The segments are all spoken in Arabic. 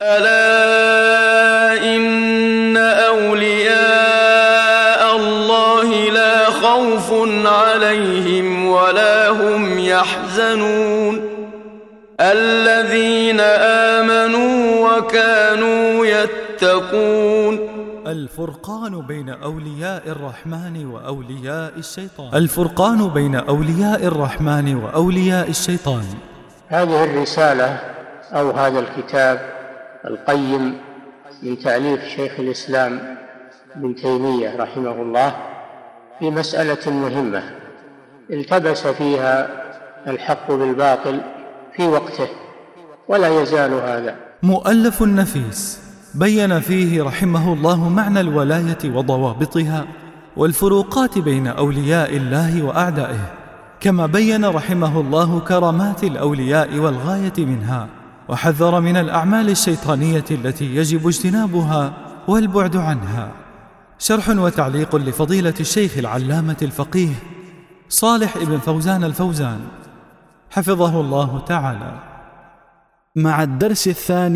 ألا إن أولياء الله لا خوف عليهم ولا هم يحزنون الذين آمنوا وكانوا يتقون. الفرقان بين أولياء الرحمن وأولياء الشيطان. الفرقان بين أولياء الرحمن وأولياء الشيطان. هذه الرسالة أو هذا الكتاب القيم من تأليف شيخ الإسلام ابن تيمية رحمه الله في مسألة مهمة التبس فيها الحق بالباطل في وقته ولا يزال هذا. مؤلف نفيس بين فيه رحمه الله معنى الولاية وضوابطها والفروقات بين أولياء الله وأعدائه، كما بين رحمه الله كرامات الأولياء والغاية منها، وحذر من الأعمال الشيطانية التي يجب اجتنابها والبعد عنها. شرح وتعليق لفضيلة الشيخ العلامة الفقيه صالح ابن فوزان الفوزان حفظه الله تعالى، مع الدرس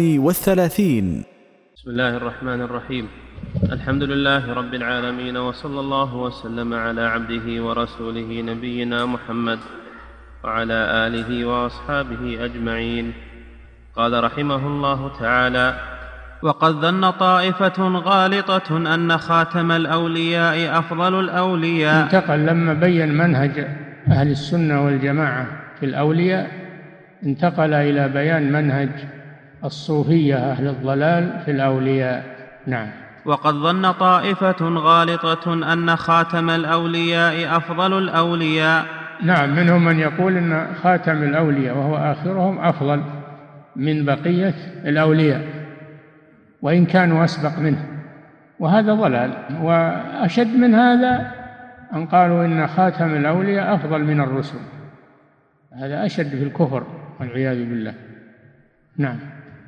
32. بسم الله الرحمن الرحيم. الحمد لله رب العالمين، وصلى الله وسلم على عبده ورسوله نبينا محمد وعلى آله وأصحابه أجمعين. قال رحمه الله تعالى: وقد ظن طائفة غالطة أن خاتم الأولياء أفضل الأولياء. انتقل لما بين منهج أهل السنة والجماعة في الأولياء، انتقل إلى بيان منهج الصوفية أهل الضلال في الأولياء. نعم. وقد ظن طائفة غالطة أن خاتم الأولياء أفضل الأولياء. نعم، منهم من يقول أن خاتم الأولياء وهو آخرهم أفضل من بقية الأولياء وإن كانوا أسبق منه، وهذا ضلال. وأشد من هذا أن قالوا إن خاتم الأولياء أفضل من الرسل، هذا أشد في الكفر والعياذ بالله. نعم.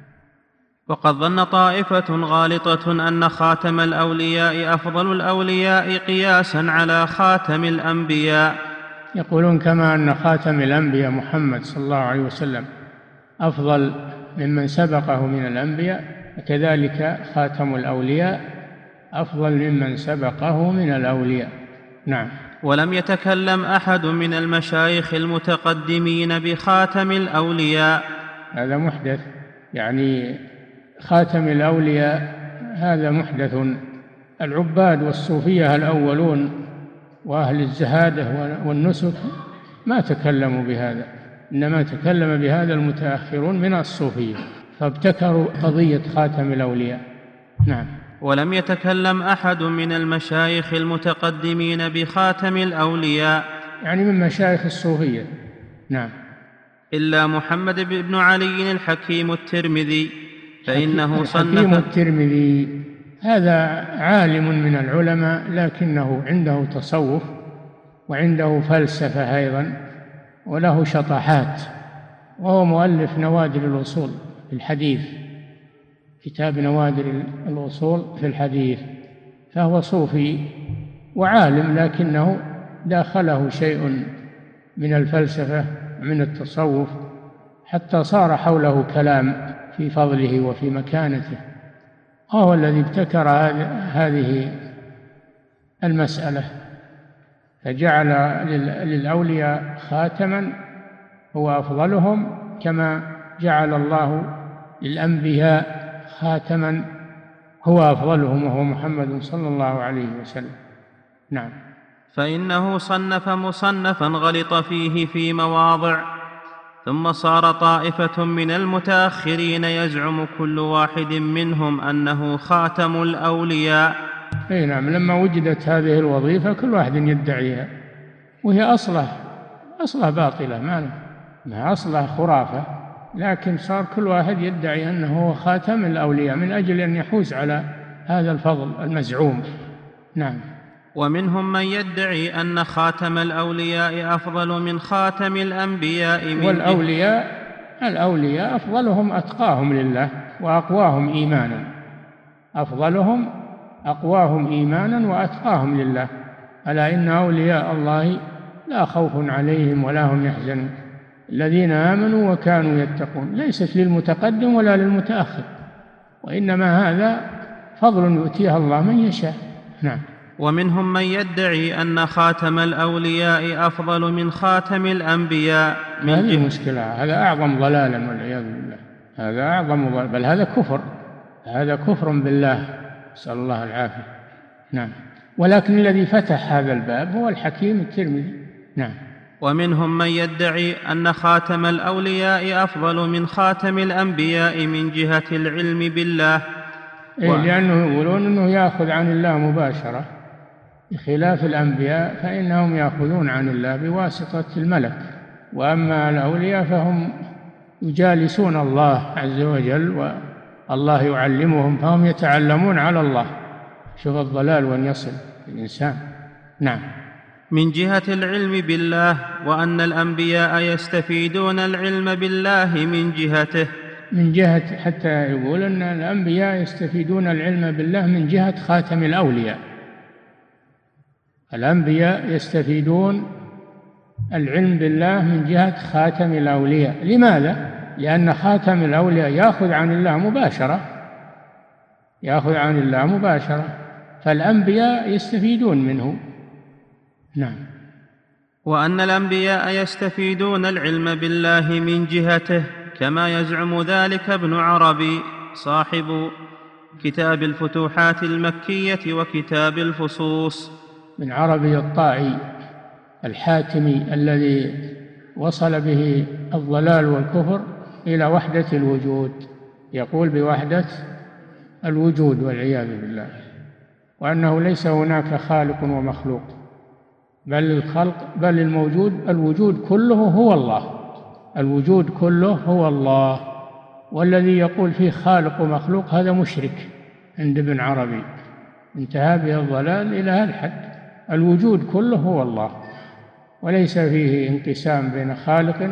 وقد ظن طائفة غالطة أن خاتم الأولياء أفضل الأولياء قياسا على خاتم الأنبياء. يقولون كما أن خاتم الأنبياء محمد صلى الله عليه وسلم أفضل ممن سبقه من الأنبياء، وكذلك خاتم الأولياء أفضل ممن سبقه من الأولياء. نعم. ولم يتكلم أحد من المشايخ المتقدمين بخاتم الأولياء. هذا محدث، يعني خاتم الأولياء هذا محدث. العباد والصوفية الأولون وأهل الزهادة والنسك ما تكلموا بهذا، إنما تكلم بهذا المتأخرون من الصوفية، فابتكروا قضية خاتم الأولياء. نعم. ولم يتكلم أحد من المشايخ المتقدمين بخاتم الأولياء، يعني من مشايخ الصوفية. نعم. إلا محمد بن علي الحكيم الترمذي، فإنه صنف. الحكيم الترمذي هذا عالم من العلماء، لكنه عنده تصوف وعنده فلسفة أيضا، وله شطحات، وهو مؤلف نوادر الأصول في الحديث، كتاب نوادر الأصول في الحديث. فهو صوفي وعالم، لكنه داخله شيء من الفلسفة من التصوف، حتى صار حوله كلام في فضله وفي مكانته. هو الذي ابتكر هذه المسألة، فجعل للأولياء خاتما هو أفضلهم، كما جعل الله للأنبياء خاتما هو أفضلهم وهو محمد صلى الله عليه وسلم. نعم. فإنه صنف مصنفا غلط فيه في مواضع، ثم صار طائفة من المتأخرين يزعم كل واحد منهم أنه خاتم الأولياء. أي نعم، لما وجدت هذه الوظيفة كل واحد يدعيها، وهي أصلها باطلة، ما أصلها خرافة، لكن صار كل واحد يدعي أنه هو خاتم الأولياء من أجل أن يحوز على هذا الفضل المزعوم. نعم. ومنهم من يدعي أن خاتم الأولياء أفضل من خاتم الأنبياء. الأولياء أفضلهم أتقاهم لله وأقواهم إيمانا، أفضلهم أقواهم إيمانا وأتقاهم لله. ألا إن أولياء الله لا خوف عليهم ولا هم يحزنون الذين آمنوا وكانوا يتقون. ليست للمتقدم ولا للمتأخر، وإنما هذا فضل يؤتيه الله من يشاء. نعم. ومنهم من يدعي أن خاتم الأولياء أفضل من خاتم الأنبياء هذه المشكلة، هذا أعظم ضلالا والعياذ بالله، هذا أعظم ضلال، بل هذا كفر، هذا كفر بالله، نسأل الله العافية. نعم. ولكن الذي فتح هذا الباب هو الحكيم الترمذي. نعم. ومنهم من يدعي أن خاتم الأولياء أفضل من خاتم الأنبياء من جهة العلم بالله، لأنه يقولون أنه يأخذ عن الله مباشرة، بخلاف الأنبياء فإنهم يأخذون عن الله بواسطة الملك، وأما الأولياء فهم يجالسون الله عز وجل والله يعلمهم، فهم يتعلمون على الله. شوف الضلال وأن يصل الإنسان. نعم. من جهة العلم بالله، وأن الأنبياء يستفيدون العلم بالله من جهته، من جهة، حتى يقول أن الأنبياء يستفيدون العلم بالله من جهة خاتم الأولياء. الأنبياء يستفيدون العلم بالله من جهة خاتم الأولياء. لماذا؟ لأن خاتم الأولياء يأخذ عن الله مباشرة، يأخذ عن الله مباشرة، فالأنبياء يستفيدون منه. نعم. وأن الأنبياء يستفيدون العلم بالله من جهته، كما يزعم ذلك ابن عربي صاحب كتاب الفتوحات المكية وكتاب الفصوص. ابن عربي الطائي الحاتمي الذي وصل به الضلال والكفر إلى وحدة الوجود، يقول بوحدة الوجود والعياذ بالله، وأنه ليس هناك خالق ومخلوق، بل الوجود كله هو الله، الوجود كله هو الله. والذي يقول فيه خالق ومخلوق هذا مشرك عند ابن عربي، انتهى به الضلال إلى هذا الحد. الوجود كله هو الله، وليس فيه انقسام بين خالق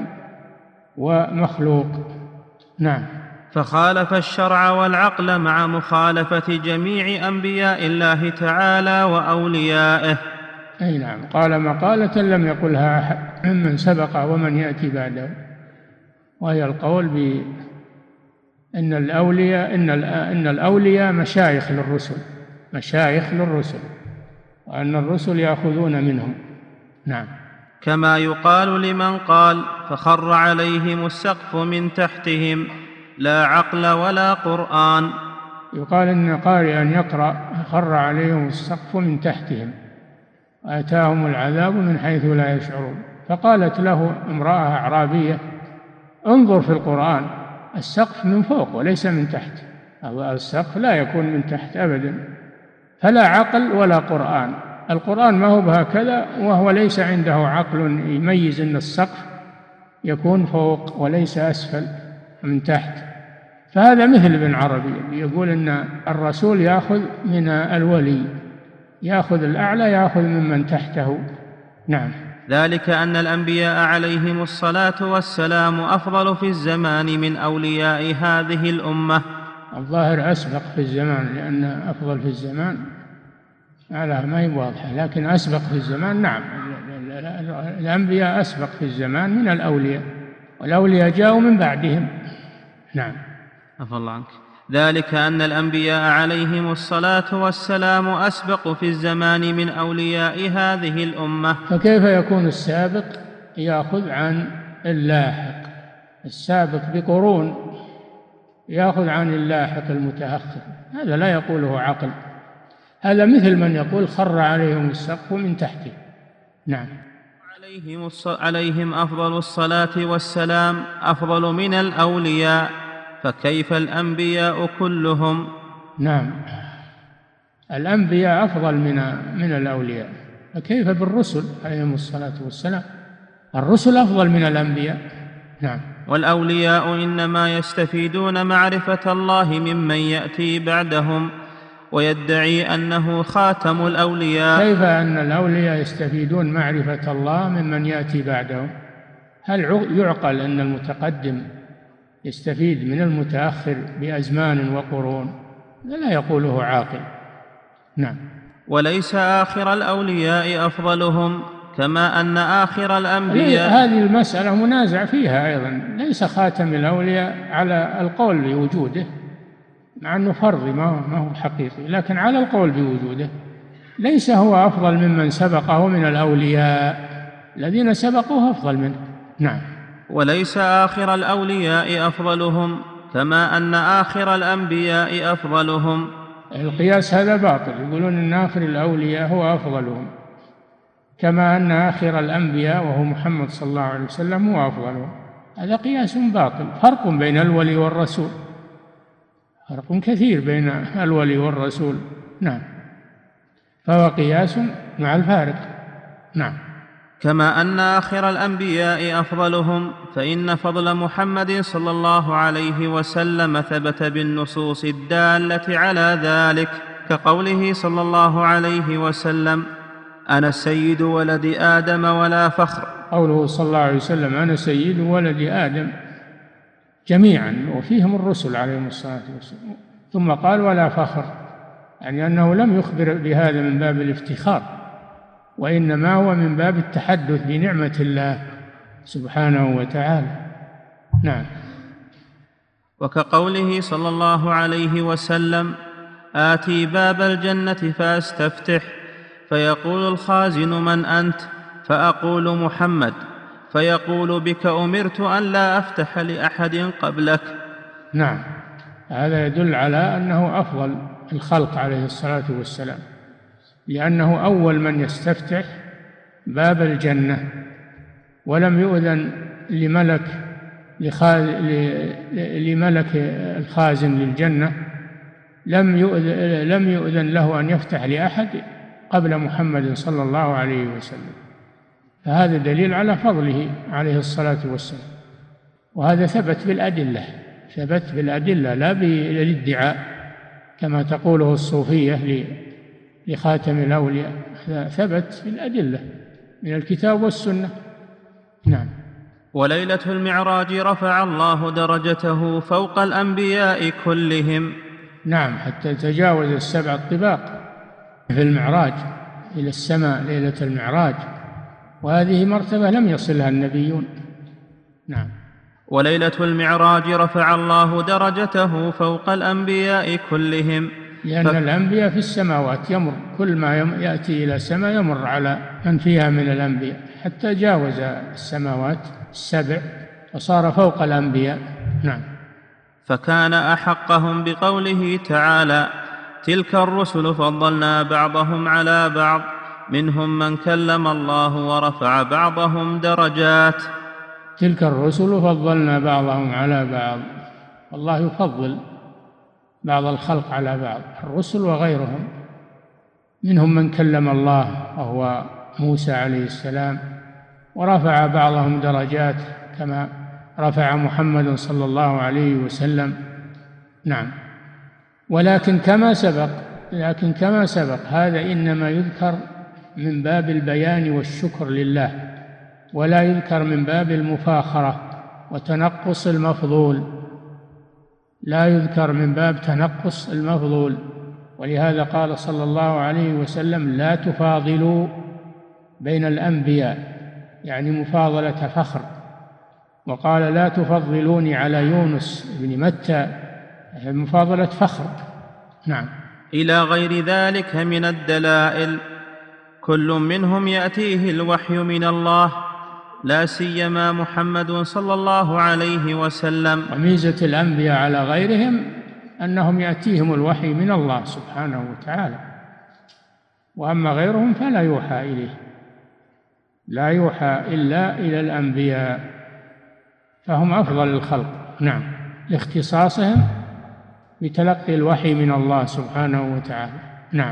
ومخلوق. نعم. فخالف الشرع والعقل مع مخالفة جميع أنبياء الله تعالى وأوليائه. أي نعم. قال مقالة لم يقلها أحد ممن سبق ومن يأتي بعده، وهي القول بأن الأولياء مشايخ للرسل، مشايخ للرسل، وأن الرسل يأخذون منهم. نعم. كما يقال لمن قال فخر عليهم السقف من تحتهم لا عقل ولا قرآن. يقال إن قارئا يقرأ خر عليهم السقف من تحتهم وأتاهم العذاب من حيث لا يشعرون. فقالت له امرأة أعرابية انظر في القرآن، السقف من فوق وليس من تحت، السقف لا يكون من تحت أبدا، فلا عقل ولا قرآن. القرآن ما هو بهكذا، وهو ليس عنده عقل يميز أن السقف يكون فوق وليس أسفل من تحت. فهذا مثل ابن عربي يقول أن الرسول يأخذ من الولي، يأخذ الأعلى، يأخذ ممن تحته. نعم. ذلك أن الأنبياء عليهم الصلاة والسلام أفضل في الزمان من أولياء هذه الأمة. الظاهر أسبق في الزمان، لأن أفضل في الزمان على ما هي واضحة، لكن أسبق في الزمان. نعم. الأنبياء أسبق في الزمان من الأولياء، والأولياء جاءوا من بعدهم. نعم. عفى الله عنك. ذلك أن الأنبياء عليهم الصلاة والسلام أسبق في الزمان من أولياء هذه الأمة. فكيف يكون السابق يأخذ عن اللاحق؟ السابق بقرون يأخذ عن اللاحق المتأخر، هذا لا يقوله عقل، هذا مثل من يقول خر عليهم السقف من تحته. نعم. عليهم أفضل الصلاة والسلام أفضل من الأولياء، فكيف الأنبياء كلهم؟ نعم. الأنبياء أفضل من الأولياء، فكيف بالرسل عليهم الصلاة والسلام؟ الرسل أفضل من الأنبياء. نعم. والأولياء إنما يستفيدون معرفة الله ممن يأتي بعدهم، ويدعي أنه خاتم الأولياء. كيف أن الأولياء يستفيدون معرفة الله ممن يأتي بعدهم؟ هل يعقل أن المتقدم يستفيد من المتأخر بأزمان وقرون؟ لا يقوله عاقل. نعم. وليس آخر الأولياء أفضلهم، كما أن آخر الأنبياء. هذه المسألة منازع فيها أيضا، ليس خاتم الأولياء على القول بوجوده، مع أنه فرضي ما هو حقيقي، لكن على القول بوجوده. ليس هو أفضل ممن سبقه من الأولياء، الذين سبقوه أفضل منه. نعم. وليس آخر الأولياء أفضلهم كما أن آخر الأنبياء أفضلهم. القياس هذا باطل، يقولون أن آخر الأولياء هو أفضلهم كما أن آخر الأنبياء وهو محمد صلى الله عليه وسلم هو أفضلهم. هذا قياس باطل. فرق بين الولي والرسول، فرق كثير بين الولي والرسول. نعم، فهو قياس مع الفارق. نعم. كما أن آخر الأنبياء أفضلهم، فإن فضل محمد صلى الله عليه وسلم ثبت بالنصوص الدالة على ذلك، كقوله صلى الله عليه وسلم: أنا سيد ولد آدم ولا فخر. قوله صلى الله عليه وسلم: أنا سيد ولد آدم جميعا، وفيهم الرسل عليهم الصلاة والسلام. ثم قال: ولا فخر، يعني أنه لم يخبر بهذا من باب الافتخار، وإنما هو من باب التحدث بنعمة الله سبحانه وتعالى. نعم. وكقوله صلى الله عليه وسلم: آتي باب الجنة فأستفتح، فيقول الخازن: من أنت؟ فأقول: محمد، فيقول: بك أمرت أن لا أفتح لأحد قبلك. نعم، هذا يدل على أنه أفضل الخلق عليه الصلاة والسلام، لأنه أول من يستفتح باب الجنة، ولم يؤذن لملك الخازن للجنة، لم يؤذن له أن يفتح لأحد قبل محمد صلى الله عليه وسلم. فهذا دليل على فضله عليه الصلاة والسلام، وهذا ثبت بالأدلة لا بالادعاء كما تقوله الصوفية لخاتم الأولياء. ثبت بالأدلة من الكتاب والسنة. نعم. وليلة المعراج رفع الله درجته فوق الأنبياء كلهم. نعم، حتى تجاوز السبع الطباق في المعراج إلى السماء ليلة المعراج، وهذه مرتبة لم يصلها النبيون. نعم. وليلة المعراج رفع الله درجته فوق الأنبياء كلهم، لأن الأنبياء في السماوات، يمر كل ما يأتي إلى السماء يمر على من فيها من الأنبياء حتى جاوز السماوات السبع وصار فوق الأنبياء. نعم. فكان أحقهم بقوله تعالى: تلك الرسل فضلنا بعضهم على بعض، منهم من كلم الله ورفع بعضهم درجات. تلك الرسل فضلنا بعضهم على بعض، الله يفضل بعض الخلق على بعض، الرسل وغيرهم. منهم من كلم الله وهو موسى عليه السلام، ورفع بعضهم درجات كما رفع محمد صلى الله عليه وسلم. نعم. ولكن كما سبق هذا إنما يذكر من باب البيان والشكر لله، ولا يذكر من باب المفاخرة وتنقص المفضول، لا يذكر من باب تنقص المفضول. ولهذا قال صلى الله عليه وسلم: لا تفاضلوا بين الأنبياء، يعني مفاضلة فخر. وقال: لا تفضلوني على يونس بن متى، مفاضلة فخر. نعم. إلى غير ذلك من الدلائل، كل منهم يأتيه الوحي من الله، لا سيما محمد صلى الله عليه وسلم. وميزة الأنبياء على غيرهم أنهم يأتيهم الوحي من الله سبحانه وتعالى، وأما غيرهم فلا يوحى إليه، لا يوحى إلا إلى الأنبياء، فهم أفضل الخلق. نعم، لاختصاصهم بتلقي الوحي من الله سبحانه وتعالى. نعم.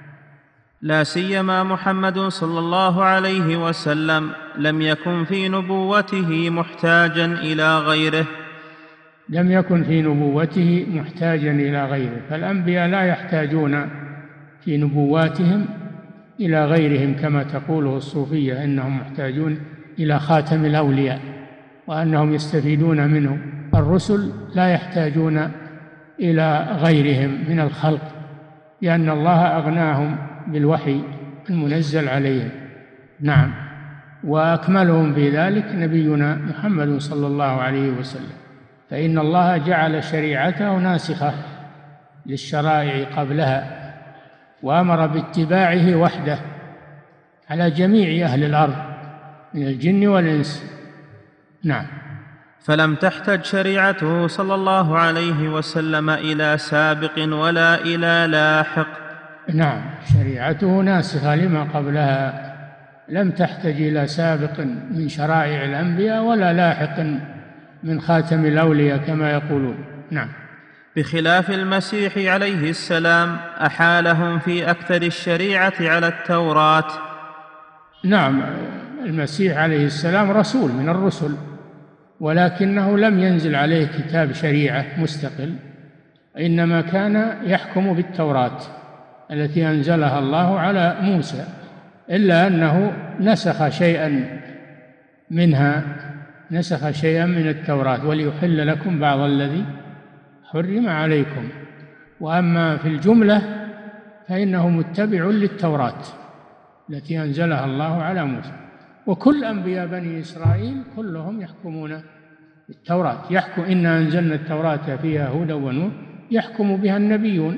لا سيما محمد صلى الله عليه وسلم لم يكن في نبوته محتاجا إلى غيره، لم يكن في نبوته محتاجا إلى غيره، فالأنبياء لا يحتاجون في نبواتهم إلى غيرهم كما تقوله الصوفية إنهم محتاجون إلى خاتم الأولياء وأنهم يستفيدون منه. الرسل لا يحتاجون إلى غيرهم من الخلق، لأن الله أغناهم بالوحي المنزل عليهم. نعم. وأكملهم في ذلك نبينا محمد صلى الله عليه وسلم، فإن الله جعل شريعته ناسخة للشرائع قبلها، وأمر باتباعه وحده على جميع أهل الأرض من الجن والإنس. نعم. فلم تحتج شريعته صلى الله عليه وسلم إلى سابق ولا إلى لاحق. نعم، شريعته ناسخة لما قبلها، لم تحتج إلى سابق من شرائع الأنبياء ولا لاحق من خاتم الأولياء كما يقولون. نعم. بخلاف المسيح عليه السلام أحالهم في أكثر الشريعة على التوراة. نعم، المسيح عليه السلام رسول من الرسل، ولكنه لم ينزل عليه كتاب شريعة مستقل، إنما كان يحكم بالتوراة التي أنزلها الله على موسى، إلا أنه نسخ شيئا منها، نسخ شيئا من التوراة وليحل لكم بعض الذي حرم عليكم. وأما في الجملة فإنه متبع للتوراة التي أنزلها الله على موسى. وكل أنبياء بني إسرائيل كلهم يحكمون بالتوراة، إنا أنزلنا التوراة فيها هدى ونور يحكم بها النبيون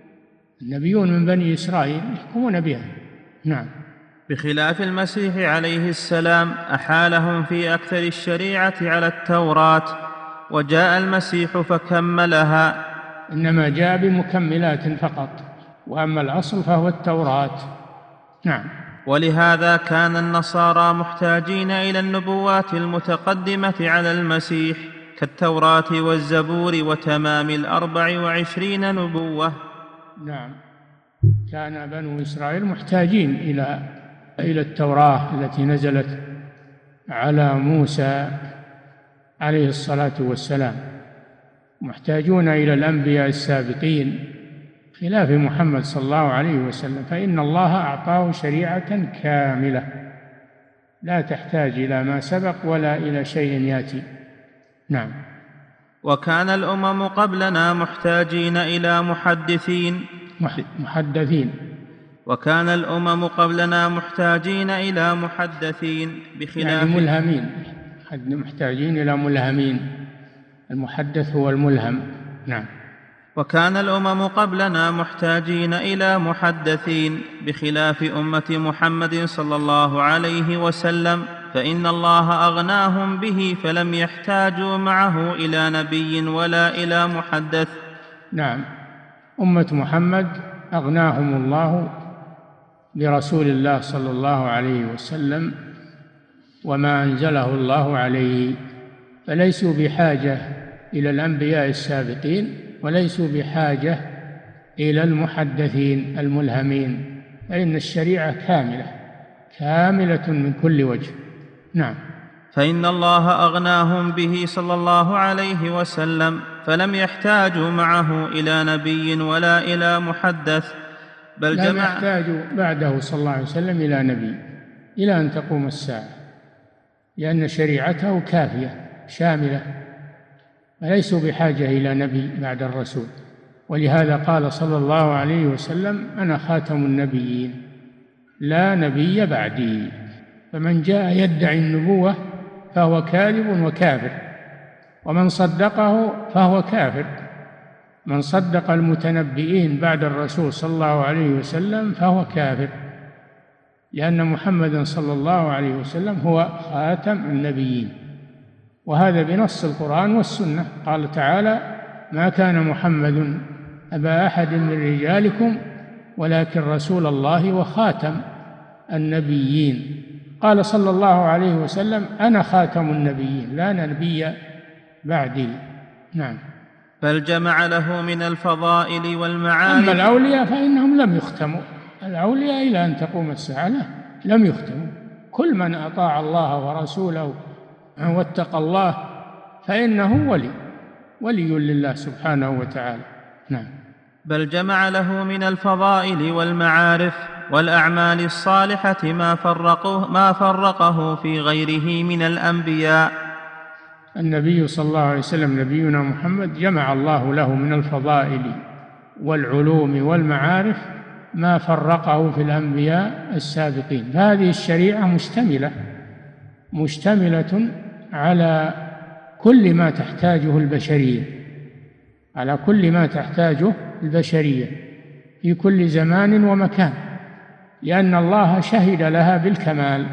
من بني إسرائيل يحكمون بها. نعم. بخلاف المسيح عليه السلام أحالهم في أكثر الشريعة على التوراة، وجاء المسيح فكملها. إنما جاء بمكملات فقط، وأما الأصل فهو التوراة. نعم. ولهذا كان النصارى محتاجين إلى النبوات المتقدمة على المسيح كالتوراة والزبور وتمام 24 نبوة. نعم، كان بنو إسرائيل محتاجين إلى التوراة التي نزلت على موسى عليه الصلاة والسلام، محتاجون إلى الأنبياء السابقين خلاف محمد صلى الله عليه وسلم، فإن الله أعطاه شريعة كاملة لا تحتاج إلى ما سبق ولا إلى شيء يأتي. نعم. وكان الأمم قبلنا محتاجين إلى محدثين. وكان الأمم قبلنا محتاجين إلى محدثين بخلاف، يعني ملهمين، محتاجين إلى ملهمين، المحدث هو الملهم. نعم. وكان الأمم قبلنا محتاجين إلى محدثين بخلاف أمة محمد صلى الله عليه وسلم، فإن الله أغناهم به فلم يحتاجوا معه إلى نبي ولا إلى محدث. نعم، أمة محمد أغناهم الله برسول الله صلى الله عليه وسلم وما أنزله الله عليه، فليسوا بحاجة إلى الأنبياء السابقين وليسوا بحاجة إلى المحدثين الملهمين، فإن الشريعة كاملة من كل وجه. نعم. فإن الله أغناهم به صلى الله عليه وسلم فلم يحتاجوا معه إلى نبي ولا إلى محدث، بل لم يحتاجوا بعده صلى الله عليه وسلم إلى نبي إلى أن تقوم الساعة، لأن شريعته كافية شاملة، وليسوا بحاجة إلى نبي بعد الرسول. ولهذا قال صلى الله عليه وسلم: أنا خاتم النبيين لا نبي بعدي، فمن جاء يدعي النبوة فهو كاذب وكافر، ومن صدقه فهو كافر. من صدق المتنبئين بعد الرسول صلى الله عليه وسلم فهو كافر، لأن محمدا صلى الله عليه وسلم هو خاتم النبيين، وهذا بنص القرآن والسنة. قال تعالى: ما كان محمد أبا أحد من رجالكم ولكن رسول الله وخاتم النبيين. قال صلى الله عليه وسلم: أنا خاتم النبيين لا نبي بعدي. نعم. بل جمع له من الفضائل والمعارف. أما الأولياء فإنهم لم يختموا، الأولياء إلى أن تقوم الساعة لم يختموا. كل من أطاع الله ورسوله واتقى الله فإنه ولي لله سبحانه وتعالى. نعم. بل جمع له من الفضائل والمعارف والأعمال الصالحة ما فرقه في غيره من الأنبياء. النبي صلى الله عليه وسلم نبينا محمد جمع الله له من الفضائل والعلوم والمعارف ما فرقه في الأنبياء السابقين. هذه الشريعة مشتملة على كل ما تحتاجه البشرية، على كل ما تحتاجه البشرية في كل زمان ومكان، لأن الله شهد لها بالكمال.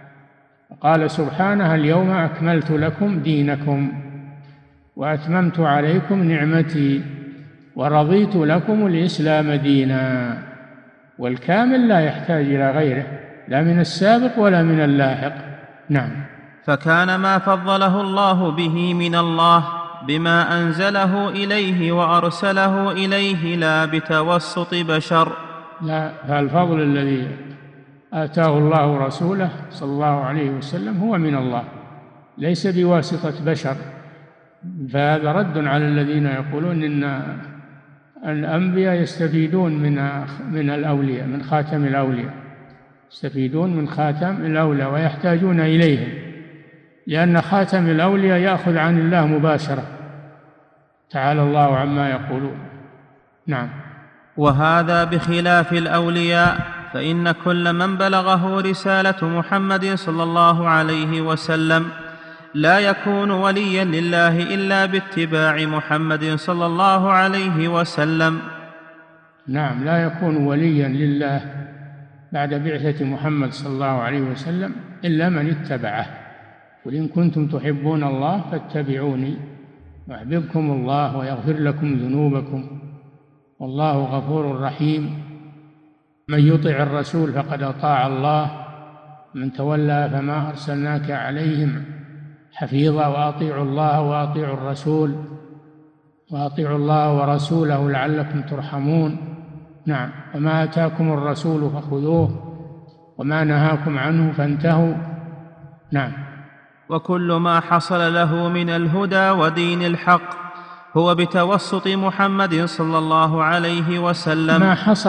قال سبحانه: اليوم أكملت لكم دينكم وأتممت عليكم نعمتي ورضيت لكم الإسلام دينا. والكامل لا يحتاج إلى غيره، لا من السابق ولا من اللاحق. نعم. فكان ما فضله الله به من الله بما أنزله إليه وأرسله إليه، لا بتوسط بشر. لا، فالفضل الذي آتاه الله رسوله صلى الله عليه وسلم هو من الله، ليس بواسطة بشر. فهذا رد على الذين يقولون إن الأنبياء يستفيدون من الأولياء، من خاتم الأولياء، يستفيدون من خاتم الأولياء ويحتاجون إليهم، لأن خاتم الأولياء يأخذ عن الله مباشرة، تعالى الله عما يقولون. نعم. وهذا بخلاف الأولياء، فإن كل من بلغه رسالة محمد صلى الله عليه وسلم لا يكون وليا لله إلا باتباع محمد صلى الله عليه وسلم. نعم، لا يكون وليا لله بعد بعثة محمد صلى الله عليه وسلم إلا من اتبعه. قل إن كنتم تحبون الله فاتبعوني يحببكم الله ويغفر لكم ذنوبكم والله غفور رحيم. من يطع الرسول فقد أطاع الله، من تولى فما أرسلناك عليهم حفيظا. وأطيعوا الله وأطيعوا الرسول، وأطيعوا الله ورسوله لعلكم ترحمون. نعم. وما آتاكم الرسول فخذوه وما نهاكم عنه فانتهوا. نعم. وكل ما حصل له من الهدى ودين الحق هو بتوسط محمد صلى الله عليه وسلم.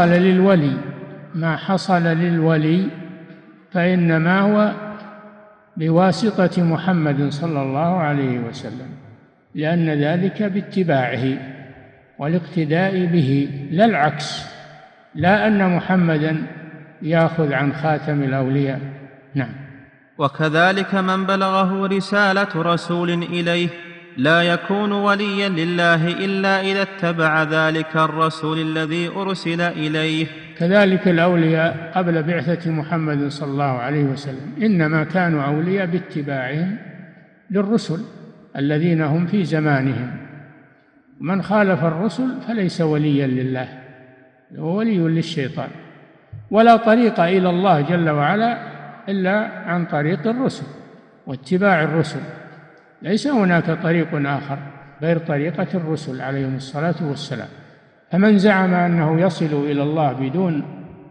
ما حصل للولي فإنما هو بواسطة محمد صلى الله عليه وسلم، لأن ذلك باتباعه والاقتداء به، لا العكس، لا أن محمدا يأخذ عن خاتم الأولياء. نعم. وكذلك من بلغه رسالة رسول إليه لا يكون وليا لله إلا إذا اتبع ذلك الرسول الذي أرسل إليه. كذلك الأولياء قبل بعثة محمد صلى الله عليه وسلم إنما كانوا أولياء باتباعهم للرسل الذين هم في زمانهم. من خالف الرسل فليس وليا لله، هو ولي للشيطان. ولا طريق إلى الله جل وعلا إلا عن طريق الرسل واتباع الرسل، ليس هناك طريق آخر غير طريقة الرسل عليهم الصلاة والسلام. فمن زعم أنه يصل إلى الله بدون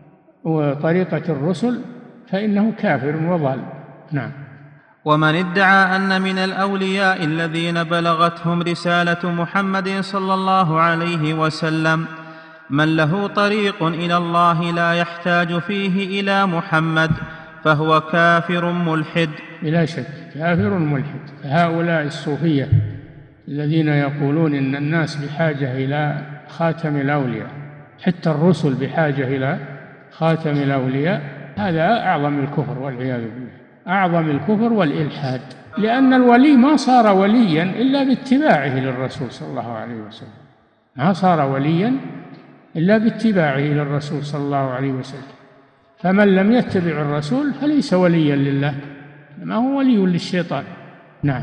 طريقة الرسل فإنه كافر وضال. نعم. ومن ادعى أن من الأولياء الذين بلغتهم رسالة محمد صلى الله عليه وسلم من له طريق إلى الله لا يحتاج فيه إلى محمد فهو كافر ملحد. بلا شك كافر ملحد. هؤلاء الصوفية الذين يقولون إن الناس بحاجة إلى خاتم الأولياء، حتى الرسل بحاجة إلى خاتم الأولياء، هذا أعظم الكفر والعياذ بالله، أعظم الكفر والإلحاد. لأن الولي ما صار وليا إلا باتباعه للرسول صلى الله عليه وسلم، ما صار وليا إلا باتباعه للرسول صلى الله عليه وسلم. فمن لم يتبع الرسول فليس وليا لله، ما هو ولي للشيطان. نعم.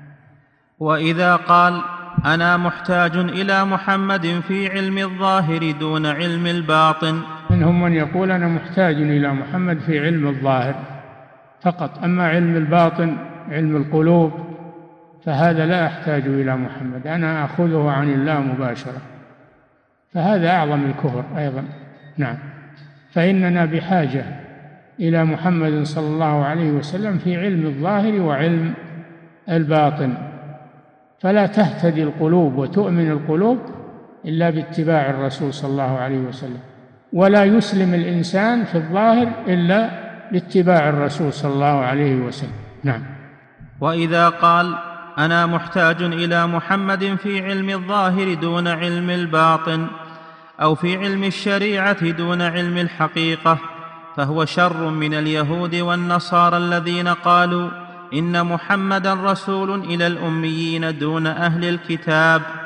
وإذا قال أنا محتاج إلى محمد في علم الظاهر دون علم الباطن، منهم من يقول أنا محتاج إلى محمد في علم الظاهر فقط، أما علم الباطن علم القلوب فهذا لا أحتاج إلى محمد، أنا أخذه عن الله مباشرة، فهذا أعظم الكفر أيضا. نعم. فإننا بحاجة إلى محمد صلى الله عليه وسلم في علم الظاهر وعلم الباطن، فلا تهتدي القلوب وتؤمن القلوب إلا باتباع الرسول صلى الله عليه وسلم، ولا يسلم الإنسان في الظاهر إلا باتباع الرسول صلى الله عليه وسلم. نعم. وإذا قال أنا محتاج إلى محمد في علم الظاهر دون علم الباطن أو في علم الشريعة دون علم الحقيقة فهو شر من اليهود والنصارى الذين قالوا إن محمدا رسول إلى الأميين دون أهل الكتاب.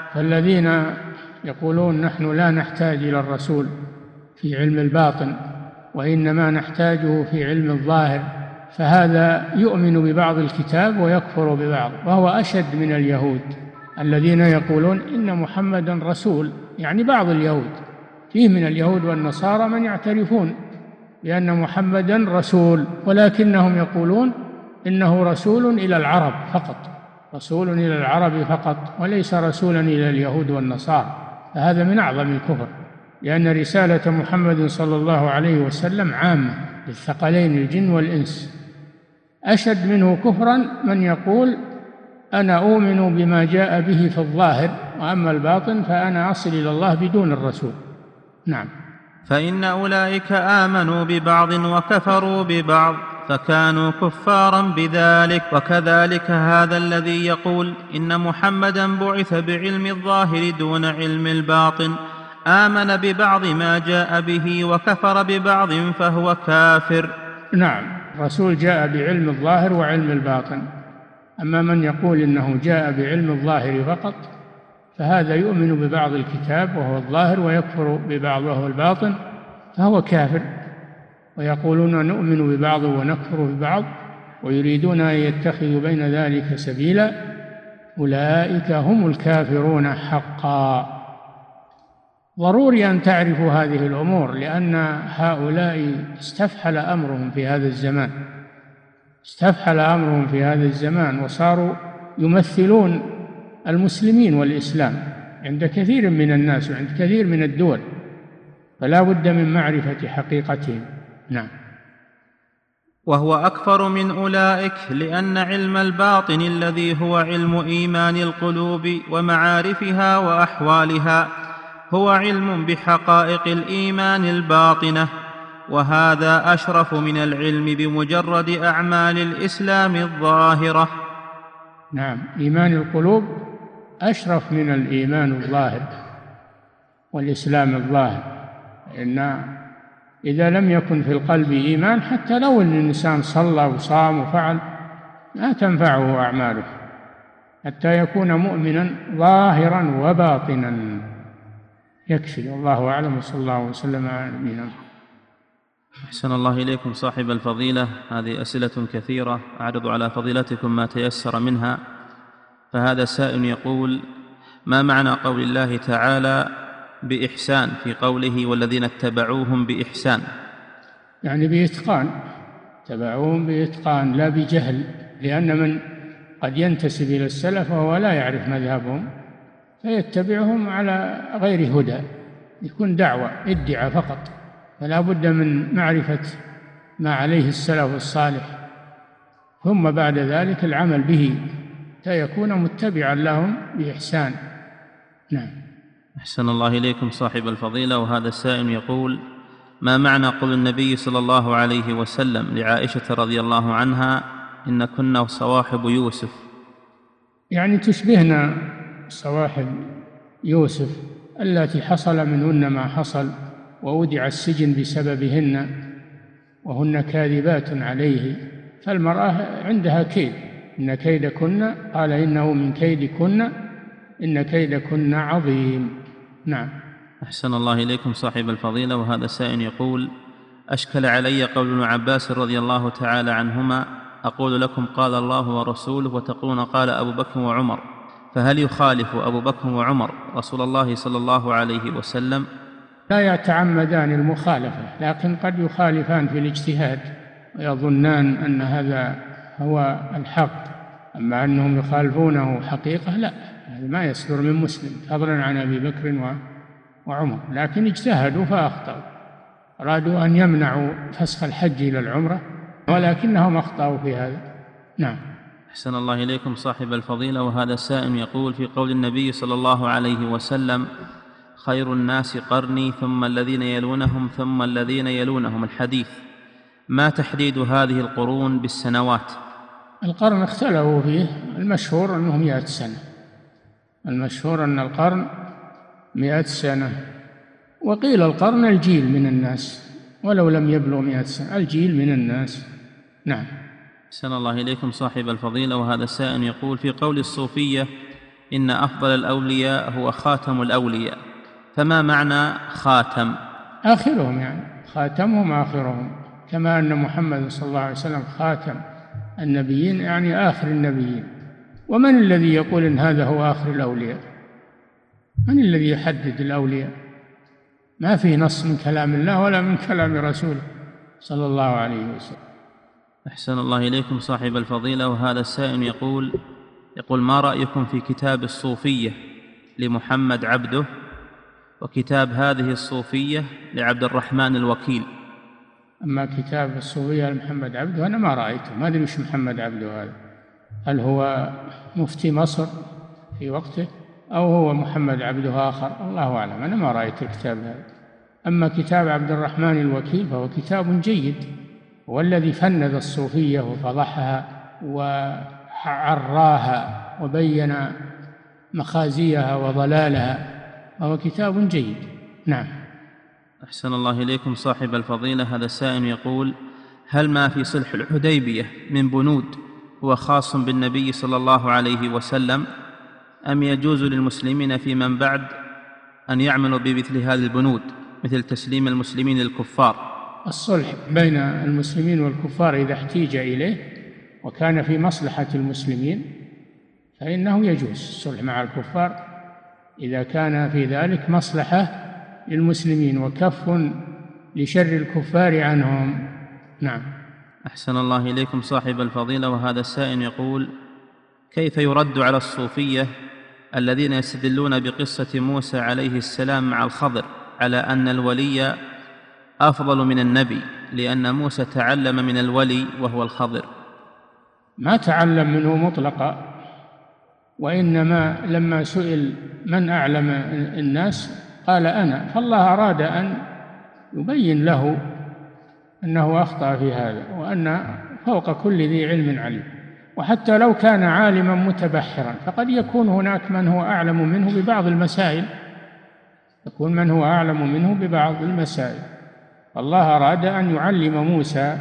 فالذين يقولون نحن لا نحتاج إلى الرسول في علم الباطن وإنما نحتاجه في علم الظاهر، فهذا يؤمن ببعض الكتاب ويكفر ببعض، وهو أشد من اليهود الذين يقولون إن محمدا رسول. يعني بعض اليهود، فيه من اليهود والنصارى من يعترفون بأن محمدا رسول، ولكنهم يقولون إنه رسول إلى العرب فقط، رسول إلى العرب فقط، وليس رسولا إلى اليهود والنصارى. فهذا من أعظم الكفر، لأن رسالة محمد صلى الله عليه وسلم عامة للثقلين الجن والإنس. أشد منه كفرا من يقول أنا أؤمن بما جاء به في الظاهر، وأما الباطن فأنا أصل إلى الله بدون الرسول. نعم. فإن أولئك آمنوا ببعض وكفروا ببعض فكانوا كفارا بذلك. وكذلك هذا الذي يقول إن محمدا بعث بعلم الظاهر دون علم الباطن آمن ببعض ما جاء به وكفر ببعض فهو كافر. نعم، الرسول جاء بعلم الظاهر وعلم الباطن، أما من يقول إنه جاء بعلم الظاهر فقط فهذا يؤمن ببعض الكتاب وهو الظاهر ويكفر ببعض وهو الباطن، فهو كافر. ويقولون نؤمن ببعض ونكفر ببعض ويريدون أن يتخذوا بين ذلك سبيلا، أولئك هم الكافرون حقا. ضروري أن تعرفوا هذه الأمور، لأن هؤلاء استفحل أمرهم في هذا الزمان، استفحل أمرهم في هذا الزمان، وصاروا يمثلون المسلمين والإسلام عند كثير من الناس وعند كثير من الدول، فلا بد من معرفة حقيقتهم. نعم. وهو أكفر من أولئك لأن علم الباطن الذي هو علم إيمان القلوب ومعارفها وأحوالها هو علم بحقائق الإيمان الباطنة، وهذا أشرف من العلم بمجرد أعمال الإسلام الظاهرة. نعم، إيمان القلوب أشرف من الإيمان الظاهر والإسلام الظاهر، إن إذا لم يكن في القلب إيمان حتى لو أن الإنسان صلى وصام وفعل لا تنفعه أعماله حتى يكون مؤمنا ظاهرا وباطنا. يكفي. والله أعلم، وصلى الله وسلم على نبينا محمد. أحسن الله إليكم صاحب الفضيلة. هذه أسئلة كثيرة أعرض على فضيلتكم ما تيسر منها. فهذا سائل يقول: ما معنى قول الله تعالى بإحسان في قوله والذين اتبعوهم بإحسان؟ يعني بإتقان، اتبعوهم بإتقان لا بجهل، لأن من قد ينتسب إلى السلف وهو لا يعرف مذهبهم فيتبعهم على غير هدى، يكون دعوة ادعاء فقط، فلا بد من معرفة ما عليه السلف الصالح ثم بعد ذلك العمل به فيكون متبعا لهم بإحسان. نعم. أحسن الله إليكم صاحب الفضيلة. وهذا السائل يقول: ما معنى قول النبي صلى الله عليه وسلم لعائشة رضي الله عنها إن كنا صواحب يوسف؟ يعني تشبهنا صواحب يوسف التي حصل منهن ما حصل وودع السجن بسببهن وهن كاذبات عليه، فالمرأة عندها كيد، إن كيدكن، قال إنه من كيدكن إن كيدكن عظيم. نعم. أحسن الله إليكم صاحب الفضيلة. وهذا سائل يقول: أشكل علي قول ابن عباس رضي الله تعالى عنهما: أقول لكم قال الله ورسوله وتقولون قال أبو بكر وعمر، فهل يخالف أبو بكر وعمر رسول الله صلى الله عليه وسلم؟ لا يتعمدان المخالفة، لكن قد يخالفان في الاجتهاد ويظنان أن هذا هو الحق، أما أنهم يخالفونه حقيقة لا، هذا ما يصدر من مسلم فضلا عن أبي بكر وعمر، لكن اجتهدوا فأخطأوا، أرادوا أن يمنعوا فسخ الحج إلى العمرة ولكنهم أخطأوا في هذا. نعم. أحسن الله إليكم صاحب الفضيلة. وهذا السائل يقول: في قول النبي صلى الله عليه وسلم: خير الناس قرني ثم الذين يلونهم ثم الذين يلونهم، الحديث، ما تحديد هذه القرون بالسنوات؟ القرن اختلفوا فيه، المشهور أنه 100 سنة، المشهور أن القرن 100 سنة، وقيل القرن الجيل من الناس ولو لم يبلغ 100 سنة، الجيل من الناس. نعم. أحسن الله إليكم صاحب الفضيلة. وهذا السائل يقول: في قول الصوفية إن أفضل الأولياء هو خاتم الأولياء، فما معنى خاتم؟ آخرهم، يعني خاتمهم آخرهم، كما أن محمد صلى الله عليه وسلم خاتم النبيين، يعني آخر النبيين. ومن الذي يقول إن هذا هو آخر الأولياء؟ من الذي يحدد الأولياء؟ ما في نص من كلام الله ولا من كلام رسوله صلى الله عليه وسلم. أحسن الله إليكم صاحب الفضيلة. وهذا السائل يقول ما رأيكم في كتاب الصوفية لمحمد عبده وكتاب هذه الصوفية لعبد الرحمن الوكيل؟ أما كتاب الصوفية لمحمد عبده أنا ما رأيته، ما أدري وش محمد عبده هذا، هل هو مفتي مصر في وقته أو هو محمد عبده آخر، الله أعلم، أنا ما رأيت الكتاب هذا. أما كتاب عبد الرحمن الوكيل فهو كتاب جيد، هو الذي فند الصوفية وفضحها وعراها وبين مخازيها وضلالها، وهو كتاب جيد. نعم. أحسن الله إليكم صاحب الفضيلة. هذا السائل يقول هل ما في صلح الحديبية من بنود هو خاص بالنبي صلى الله عليه وسلم، أم يجوز للمسلمين في من بعد أن يعملوا بمثل هذه البنود مثل تسليم المسلمين للكفار؟ الصلح بين المسلمين والكفار إذا احتيج إليه وكان في مصلحة المسلمين فإنه يجوز الصلح مع الكفار إذا كان في ذلك مصلحة للمسلمين وكف لشر الكفار عنهم. نعم. أحسن الله إليكم صاحب الفضيلة. وهذا السائل يقول كيف يرد على الصوفية الذين يستدلون بقصة موسى عليه السلام مع الخضر على أن الولي أفضل من النبي لأن موسى تعلم من الولي وهو الخضر؟ ما تعلم منه مطلقا، وإنما لما سئل من أعلم الناس قال أنا، فالله أراد أن يبين له أنه أخطأ في هذا وأن فوق كل ذي علم عليم. وحتى لو كان عالما متبحرا فقد يكون هناك من هو أعلم منه ببعض المسائل، يكون من هو أعلم منه ببعض المسائل. الله أراد أن يعلم موسى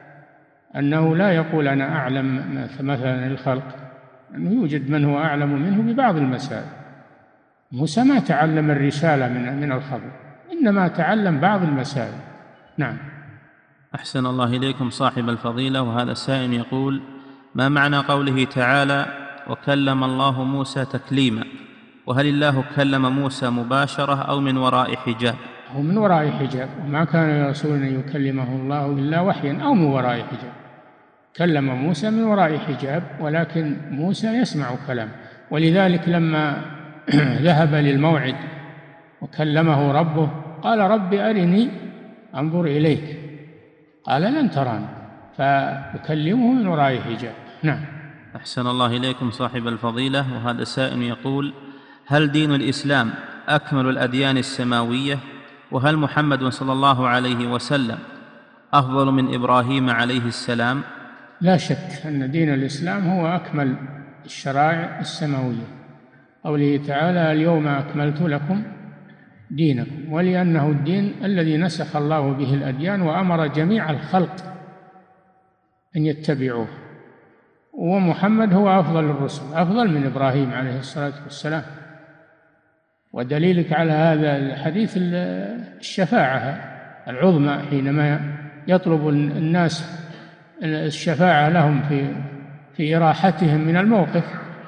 أنه لا يقول أنا أعلم مثلا الخلق، أنه يوجد من هو أعلم منه ببعض المسائل. موسى ما تعلم الرسالة من الخضر، إنما تعلم بعض المسائل. نعم. أحسن الله إليكم صاحب الفضيلة. وهذا السائل يقول ما معنى قوله تعالى وكلم الله موسى تكليما؟ وهل الله كلم موسى مباشرة أو من وراء حجاب؟ هو من وراء حجاب، وما كان رسول أن يكلمه الله إلا وحيا أو من وراء حجاب. كلم موسى من وراء حجاب، ولكن موسى يسمع كلام، ولذلك لما ذهب للموعد وكلمه ربه قال رب أرني أنظر إليك، قال لن تراني، فيكلمه من وراء حجاب. نعم. أحسن الله إليكم صاحب الفضيلة. وهذا سائل يقول هل دين الإسلام أكمل الأديان السماوية؟ وهل محمد صلى الله عليه وسلم أفضل من إبراهيم عليه السلام؟ لا شك أن دين الإسلام هو أكمل الشرائع السماوية، قوله تعالى اليوم أكملت لكم دينكم، ولأنه الدين الذي نسخ الله به الأديان وأمر جميع الخلق أن يتبعوه. ومحمد هو أفضل الرسل، أفضل من إبراهيم عليه الصلاة والسلام. ودليلك على هذا الحديث الشفاعة العظمى، حينما يطلب الناس الشفاعة لهم في إراحتهم من الموقف،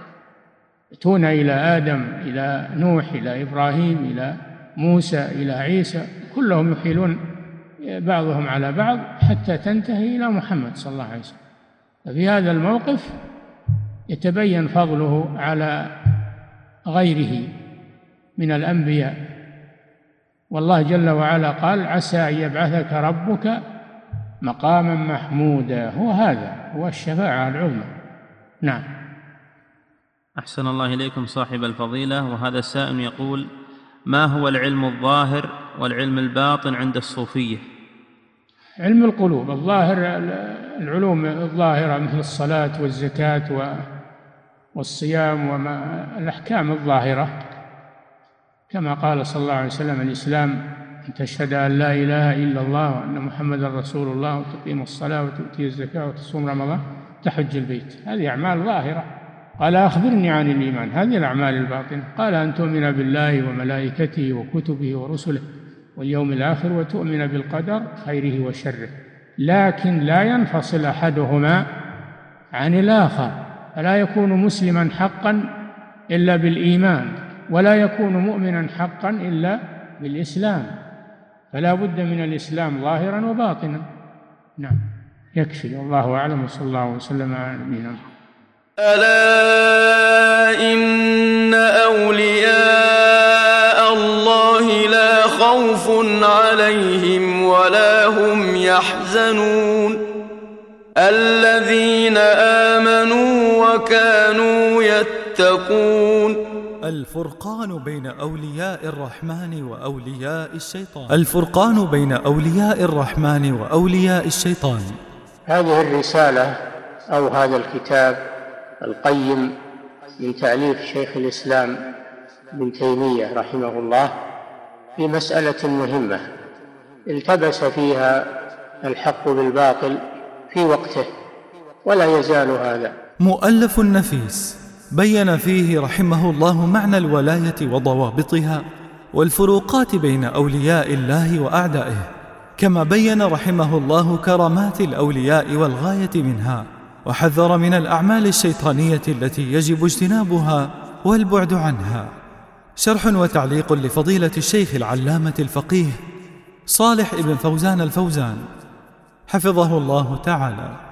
يأتون إلى آدم، إلى نوح، إلى إبراهيم، إلى موسى، إلى عيسى، كلهم يحيلون بعضهم على بعض حتى تنتهي إلى محمد صلى الله عليه وسلم. ففي هذا الموقف يتبين فضله على غيره من الأنبياء. والله جل وعلا قال عسى أن يبعثك ربك مقاما محمودا، هو الشفاعة العظمى. نعم. أحسن الله إليكم صاحب الفضيلة. وهذا السائل يقول ما هو العلم الظاهر والعلم الباطن عند الصوفية؟ علم القلوب الظاهر، العلوم الظاهرة مثل الصلاة والزكاة والصيام وما الأحكام الظاهرة، كما قال صلى الله عليه وسلم الإسلام أن تشهد أن لا إله إلا الله وأن محمدا رسول الله وتقيم الصلاة وتؤتي الزكاة وتصوم رمضان تحج البيت. هذه أعمال ظاهرة قال أخبرني عن الإيمان، هذه الأعمال الباطنة. قال أن تؤمن بالله وملائكته وكتبه ورسله واليوم الآخر وتؤمن بالقدر خيره وشره، لكن لا ينفصل أحدهما عن الآخر، فلا يكون مسلما حقا إلا بالإيمان، ولا يكون مؤمنا حقا إلا بالإسلام، فلا بد من الإسلام ظاهرا وباطنا. نعم، يكفي، والله أعلم، وصلى الله وسلم على نبينا محمد. ألا إن أولياء الله لا خوف عليهم ولا هم يحزنون الذين آمنوا وكانوا يتقون. الفرقان بين أولياء الرحمن وأولياء الشيطان. الفرقان بين أولياء الرحمن وأولياء الشيطان. هذه الرسالة أو هذا الكتاب القيم من تأليف شيخ الإسلام ابن تيمية رحمه الله في مسألة مهمة التبس فيها الحق بالباطل في وقته، ولا يزال هذا. مؤلف نفيس بين فيه رحمه الله معنى الولاية وضوابطها والفروقات بين أولياء الله وأعدائه، كما بين رحمه الله كرامات الأولياء والغاية منها، وحذر من الأعمال الشيطانية التي يجب اجتنابها والبعد عنها. شرح وتعليق لفضيلة الشيخ العلامة الفقيه صالح ابن فوزان الفوزان حفظه الله تعالى.